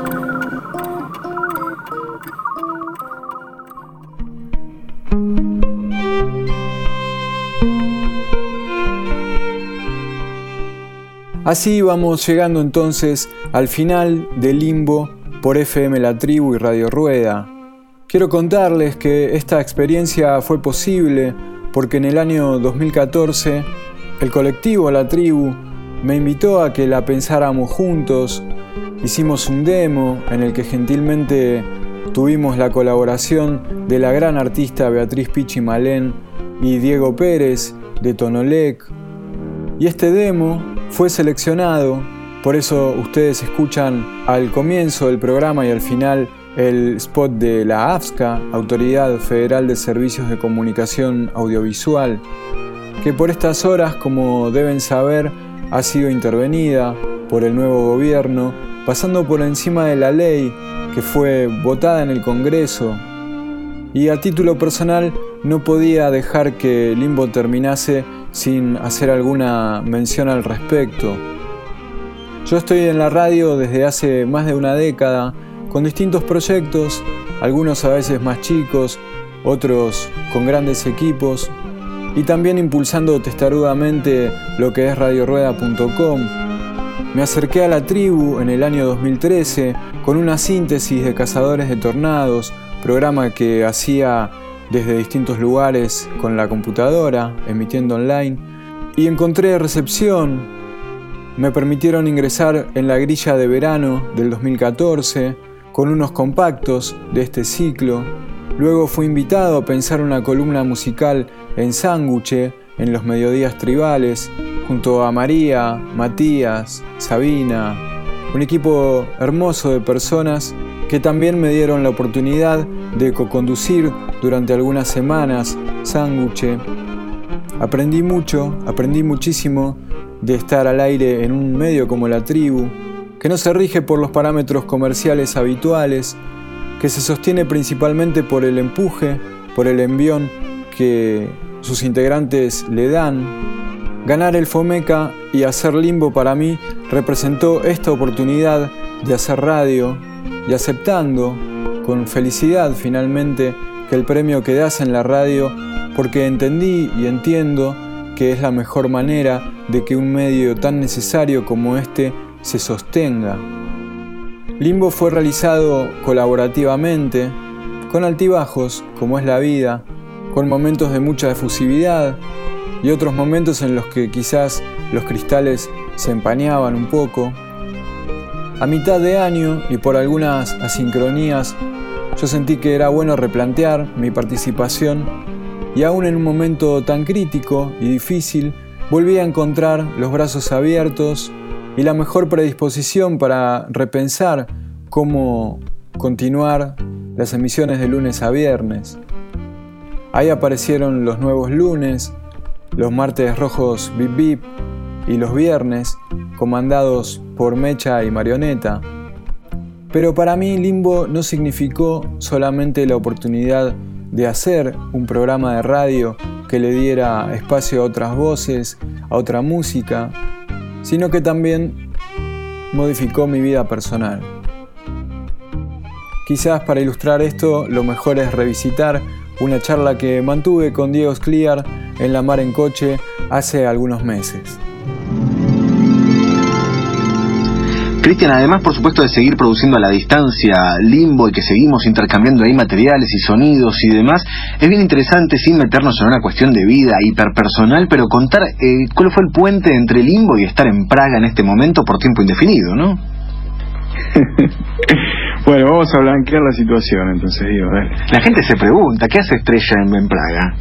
Así vamos llegando entonces al final de Limbo por FM La Tribu y Radio Rueda. Quiero contarles que esta experiencia fue posible porque en el año 2014 el colectivo La Tribu me invitó a que la pensáramos juntos. Hicimos un demo en el que gentilmente tuvimos la colaboración de la gran artista Beatriz Pichi Malén y Diego Pérez de Tonolec. Y este demo fue seleccionado, por eso ustedes escuchan al comienzo del programa y al final el spot de la AFSCA, Autoridad Federal de Servicios de Comunicación Audiovisual, que por estas horas, como deben saber, ha sido intervenida por el nuevo gobierno, pasando por encima de la ley que fue votada en el Congreso. Y a título personal no podía dejar que Limbo terminase sin hacer alguna mención al respecto. Yo estoy en la radio desde hace más de una década, con distintos proyectos, algunos a veces más chicos, otros con grandes equipos, y también impulsando testarudamente lo que es radiorueda.com. Me acerqué a la tribu en el año 2013 con una síntesis de Cazadores de Tornados, programa que hacía desde distintos lugares con la computadora, emitiendo online, y encontré recepción. Me permitieron ingresar en la grilla de verano del 2014 con unos compactos de este ciclo. Luego fui invitado a pensar una columna musical en Sándwich en los mediodías tribales, junto a María, Matías, Sabina, un equipo hermoso de personas que también me dieron la oportunidad de co-conducir durante algunas semanas Sándwich. Aprendí muchísimo de estar al aire en un medio como La Tribu, que no se rige por los parámetros comerciales habituales, que se sostiene principalmente por el empuje, por el envión que sus integrantes le dan. Ganar el Fomeca y hacer Limbo para mí representó esta oportunidad de hacer radio, y aceptando con felicidad finalmente que el premio que das en la radio, porque entendí y entiendo que es la mejor manera de que un medio tan necesario como este se sostenga. Limbo fue realizado colaborativamente, con altibajos, como es la vida, con momentos de mucha efusividad y otros momentos en los que quizás los cristales se empañaban un poco. A mitad de año y por algunas asincronías, yo sentí que era bueno replantear mi participación y aún en un momento tan crítico y difícil, volví a encontrar los brazos abiertos y la mejor predisposición para repensar cómo continuar las emisiones de lunes a viernes. Ahí aparecieron los nuevos lunes, los martes rojos Bip Bip y los viernes comandados por Mecha y Marioneta. Pero para mí Limbo no significó solamente la oportunidad de hacer un programa de radio que le diera espacio a otras voces, a otra música, sino que también modificó mi vida personal. Quizás para ilustrar esto, lo mejor es revisitar una charla que mantuve con Diego Scliar en La Mar en Coche hace algunos meses. Cristian, además por supuesto de seguir produciendo a la distancia Limbo y que seguimos intercambiando ahí materiales y sonidos y demás, es bien interesante, sin meternos en una cuestión de vida hiperpersonal, pero contar cuál fue el puente entre Limbo y estar en Praga en este momento por tiempo indefinido, ¿no? Bueno, vamos a blanquear la situación entonces, digo, a ver. La gente se pregunta, ¿qué hace Estrella en Praga?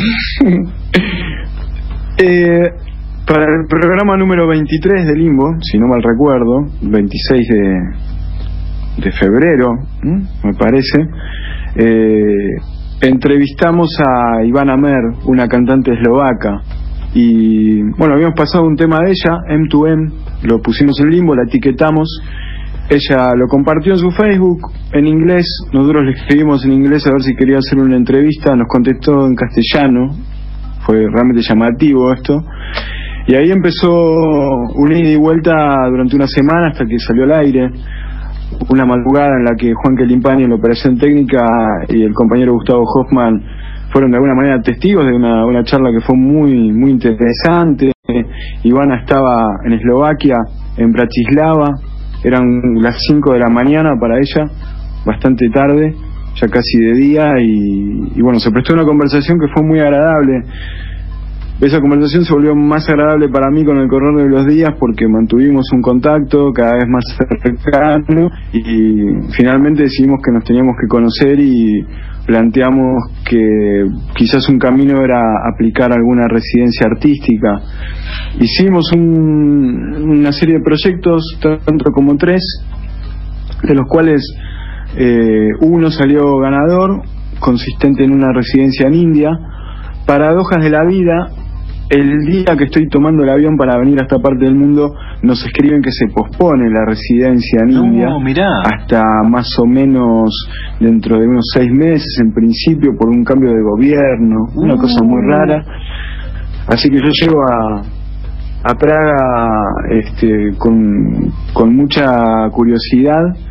Para el programa número 23 de Limbo, si no mal recuerdo, 26 de febrero, me parece, entrevistamos a Ivana Mer, una cantante eslovaca, y bueno, habíamos pasado un tema de ella, M2M, lo pusimos en Limbo, la etiquetamos, ella lo compartió en su Facebook en inglés, nosotros le escribimos en inglés a ver si quería hacer una entrevista, nos contestó en castellano, fue realmente llamativo esto. Y ahí empezó una ida y vuelta durante una semana hasta que salió al aire. Una madrugada en la que Juan Quelimpani en la operación técnica y el compañero Gustavo Hoffman fueron de alguna manera testigos de una charla que fue muy interesante. Ivana estaba en Eslovaquia, en Bratislava, eran las 5 de la mañana para ella, bastante tarde, ya casi de día, y bueno, se prestó una conversación que fue muy agradable. Esa conversación se volvió más agradable para mí con el correr de los días porque mantuvimos un contacto cada vez más cercano y finalmente decidimos que nos teníamos que conocer y planteamos que quizás un camino era aplicar alguna residencia artística. Hicimos una serie de proyectos, tanto como 3, de los cuales uno salió ganador, consistente en una residencia en India. Paradojas de la vida. El día que estoy tomando el avión para venir a esta parte del mundo, nos escriben que se pospone la residencia en India hasta más o menos dentro de unos 6 meses en principio, por un cambio de gobierno, una cosa muy rara. Así que yo llego a Praga con mucha curiosidad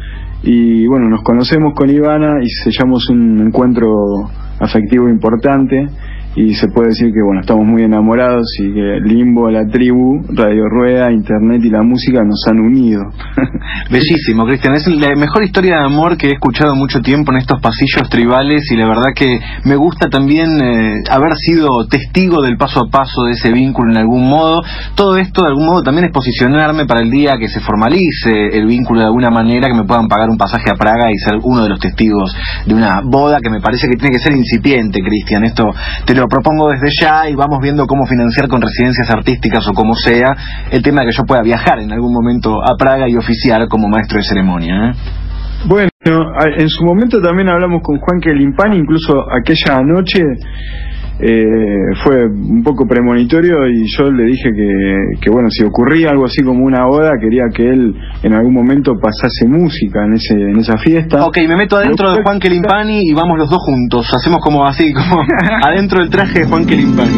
y bueno, nos conocemos con Ivana y sellamos un encuentro afectivo importante, y se puede decir que bueno, estamos muy enamorados y que Limbo, la tribu, Radio Rueda, Internet y la música nos han unido. Bellísimo, Cristian, es la mejor historia de amor que he escuchado mucho tiempo en estos pasillos tribales, y la verdad que me gusta también haber sido testigo del paso a paso de ese vínculo en algún modo. Todo esto de algún modo también es posicionarme para el día que se formalice el vínculo de alguna manera, que me puedan pagar un pasaje a Praga y ser uno de los testigos de una boda que me parece que tiene que ser incipiente, Cristian. Esto te lo propongo desde ya, y vamos viendo cómo financiar con residencias artísticas o como sea el tema de que yo pueda viajar en algún momento a Praga y oficiar como maestro de ceremonia. Bueno, en su momento también hablamos con Juan Kelimpani, incluso aquella noche fue un poco premonitorio, y yo le dije que bueno, si ocurría algo así como una boda, quería que él en algún momento pasase música en esa fiesta. Ok, me meto adentro de Juan Kelimpani y vamos los dos juntos, hacemos como así, como adentro del traje de Juan Kelimpani.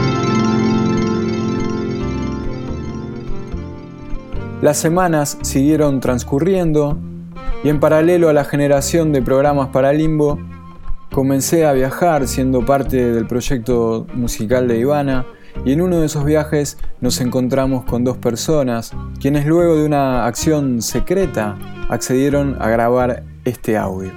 Las semanas siguieron transcurriendo, y en paralelo a la generación de programas para Limbo, comencé a viajar siendo parte del proyecto musical de Ivana, y en uno de esos viajes nos encontramos con dos personas, quienes luego de una acción secreta accedieron a grabar este audio.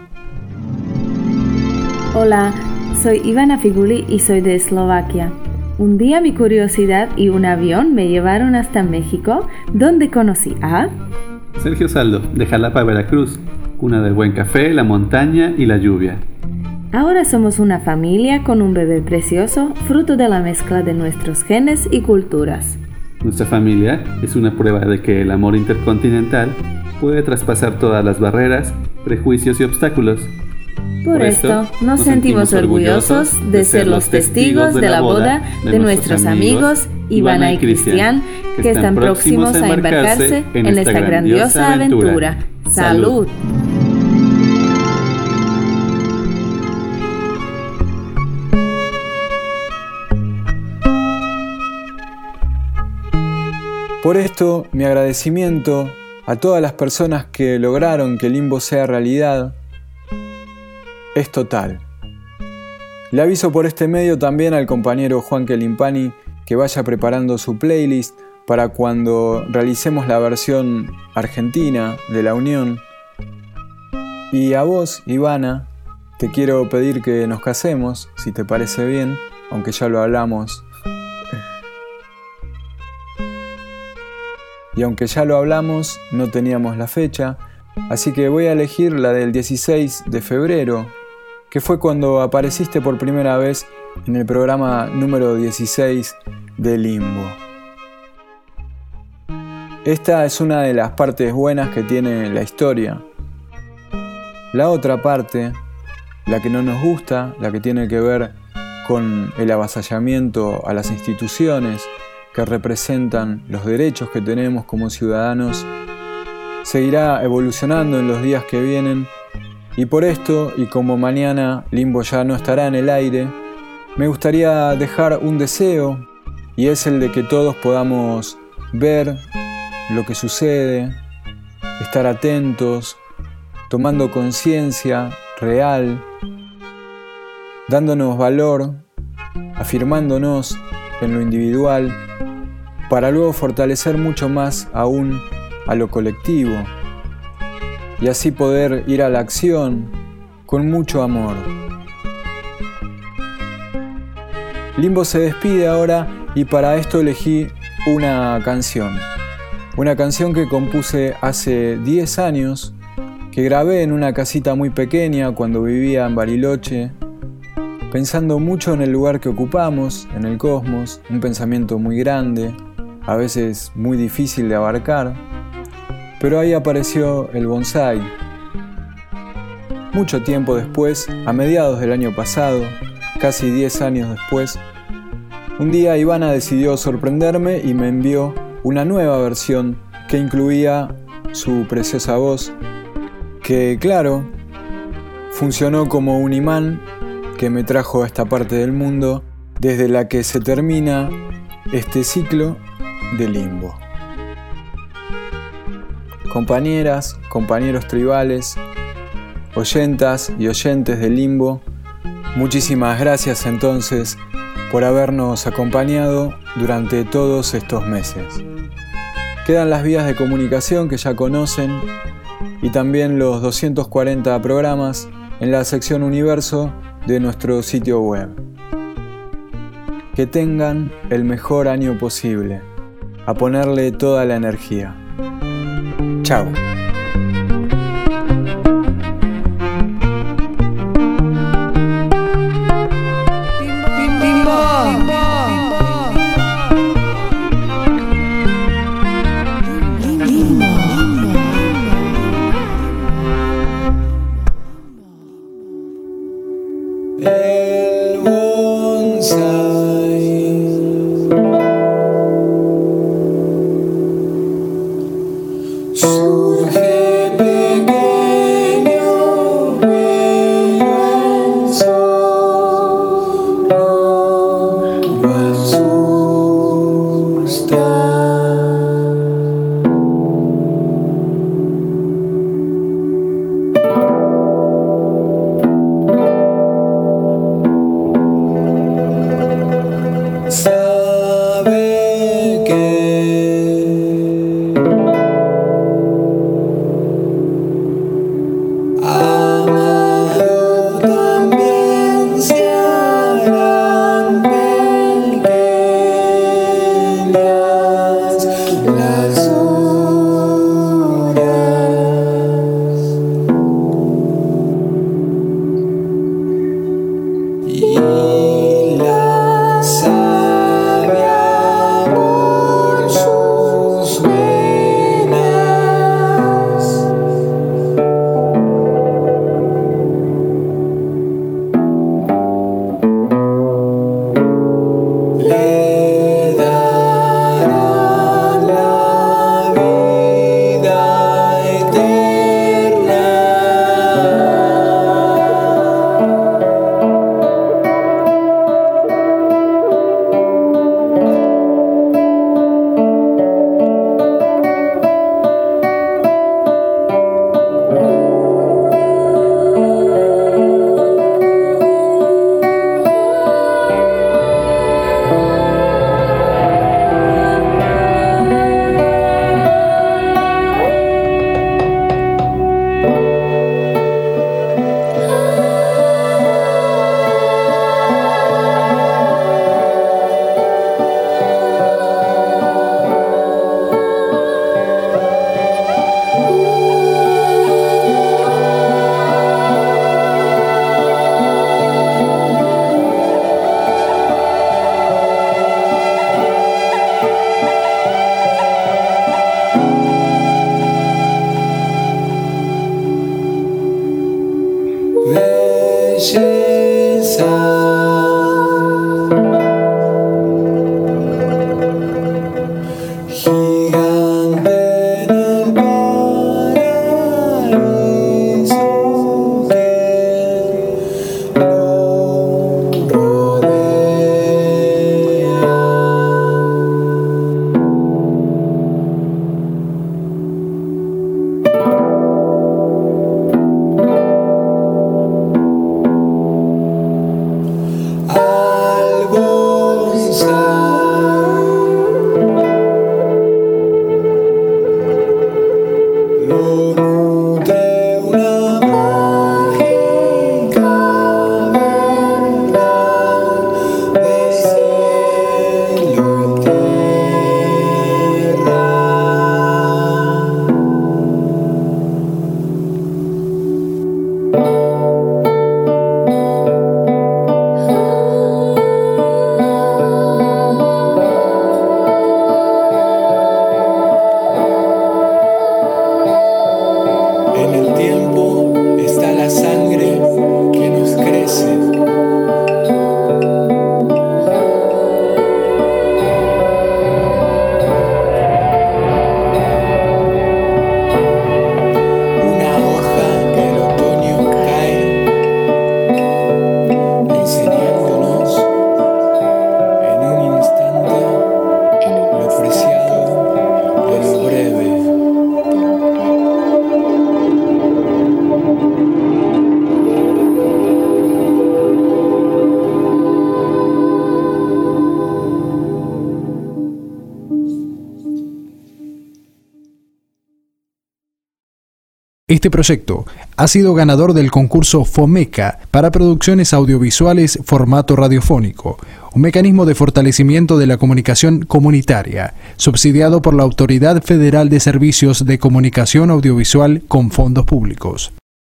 Hola, soy Ivana Figuli y soy de Eslovaquia. Un día mi curiosidad y un avión me llevaron hasta México, donde conocí a... Sergio Saldo, de Jalapa, Veracruz, cuna del buen café, la montaña y la lluvia. Ahora somos una familia con un bebé precioso, fruto de la mezcla de nuestros genes y culturas. Nuestra familia es una prueba de que el amor intercontinental puede traspasar todas las barreras, prejuicios y obstáculos. Por esto, nos sentimos orgullosos de ser los testigos de la boda de nuestros amigos Ivana y Cristian, que están próximos a embarcarse en esta grandiosa aventura. ¡Salud! Por esto, mi agradecimiento a todas las personas que lograron que Limbo sea realidad es total. Le aviso por este medio también al compañero Juan Kelimpani que vaya preparando su playlist para cuando realicemos la versión argentina de La Unión. Y a vos, Ivana, te quiero pedir que nos casemos, si te parece bien, aunque ya lo hablamos. Y aunque ya lo hablamos, no teníamos la fecha, así que voy a elegir la del 16 de febrero, que fue cuando apareciste por primera vez en el programa número 16 de Limbo. Esta es una de las partes buenas que tiene la historia. La otra parte, la que no nos gusta, la que tiene que ver con el avasallamiento a las instituciones que representan los derechos que tenemos como ciudadanos, seguirá evolucionando en los días que vienen, y por esto, y como mañana Limbo ya no estará en el aire, me gustaría dejar un deseo, y es el de que todos podamos ver lo que sucede, estar atentos, tomando conciencia real, dándonos valor, afirmándonos en lo individual, para luego fortalecer mucho más aún a lo colectivo, y así poder ir a la acción con mucho amor. Limbo se despide ahora, y para esto elegí una canción que compuse hace 10 años, que grabé en una casita muy pequeña cuando vivía en Bariloche, pensando mucho en el lugar que ocupamos, en el cosmos, un pensamiento muy grande, a veces muy difícil de abarcar, pero ahí apareció el bonsái. Mucho tiempo después, a mediados del año pasado, casi 10 años después, un día Ivana decidió sorprenderme y me envió una nueva versión que incluía su preciosa voz, que claro, funcionó como un imán que me trajo a esta parte del mundo desde la que se termina este ciclo de Limbo. Compañeras, compañeros tribales, oyentas y oyentes del Limbo, muchísimas gracias entonces por habernos acompañado durante todos estos meses. Quedan las vías de comunicación que ya conocen y también los 240 programas en la sección Universo de nuestro sitio web. Que tengan el mejor año posible. A ponerle toda la energía. Chao. Este proyecto ha sido ganador del concurso FOMECA para producciones audiovisuales formato radiofónico, un mecanismo de fortalecimiento de la comunicación comunitaria, subsidiado por la Autoridad Federal de Servicios de Comunicación Audiovisual con fondos públicos.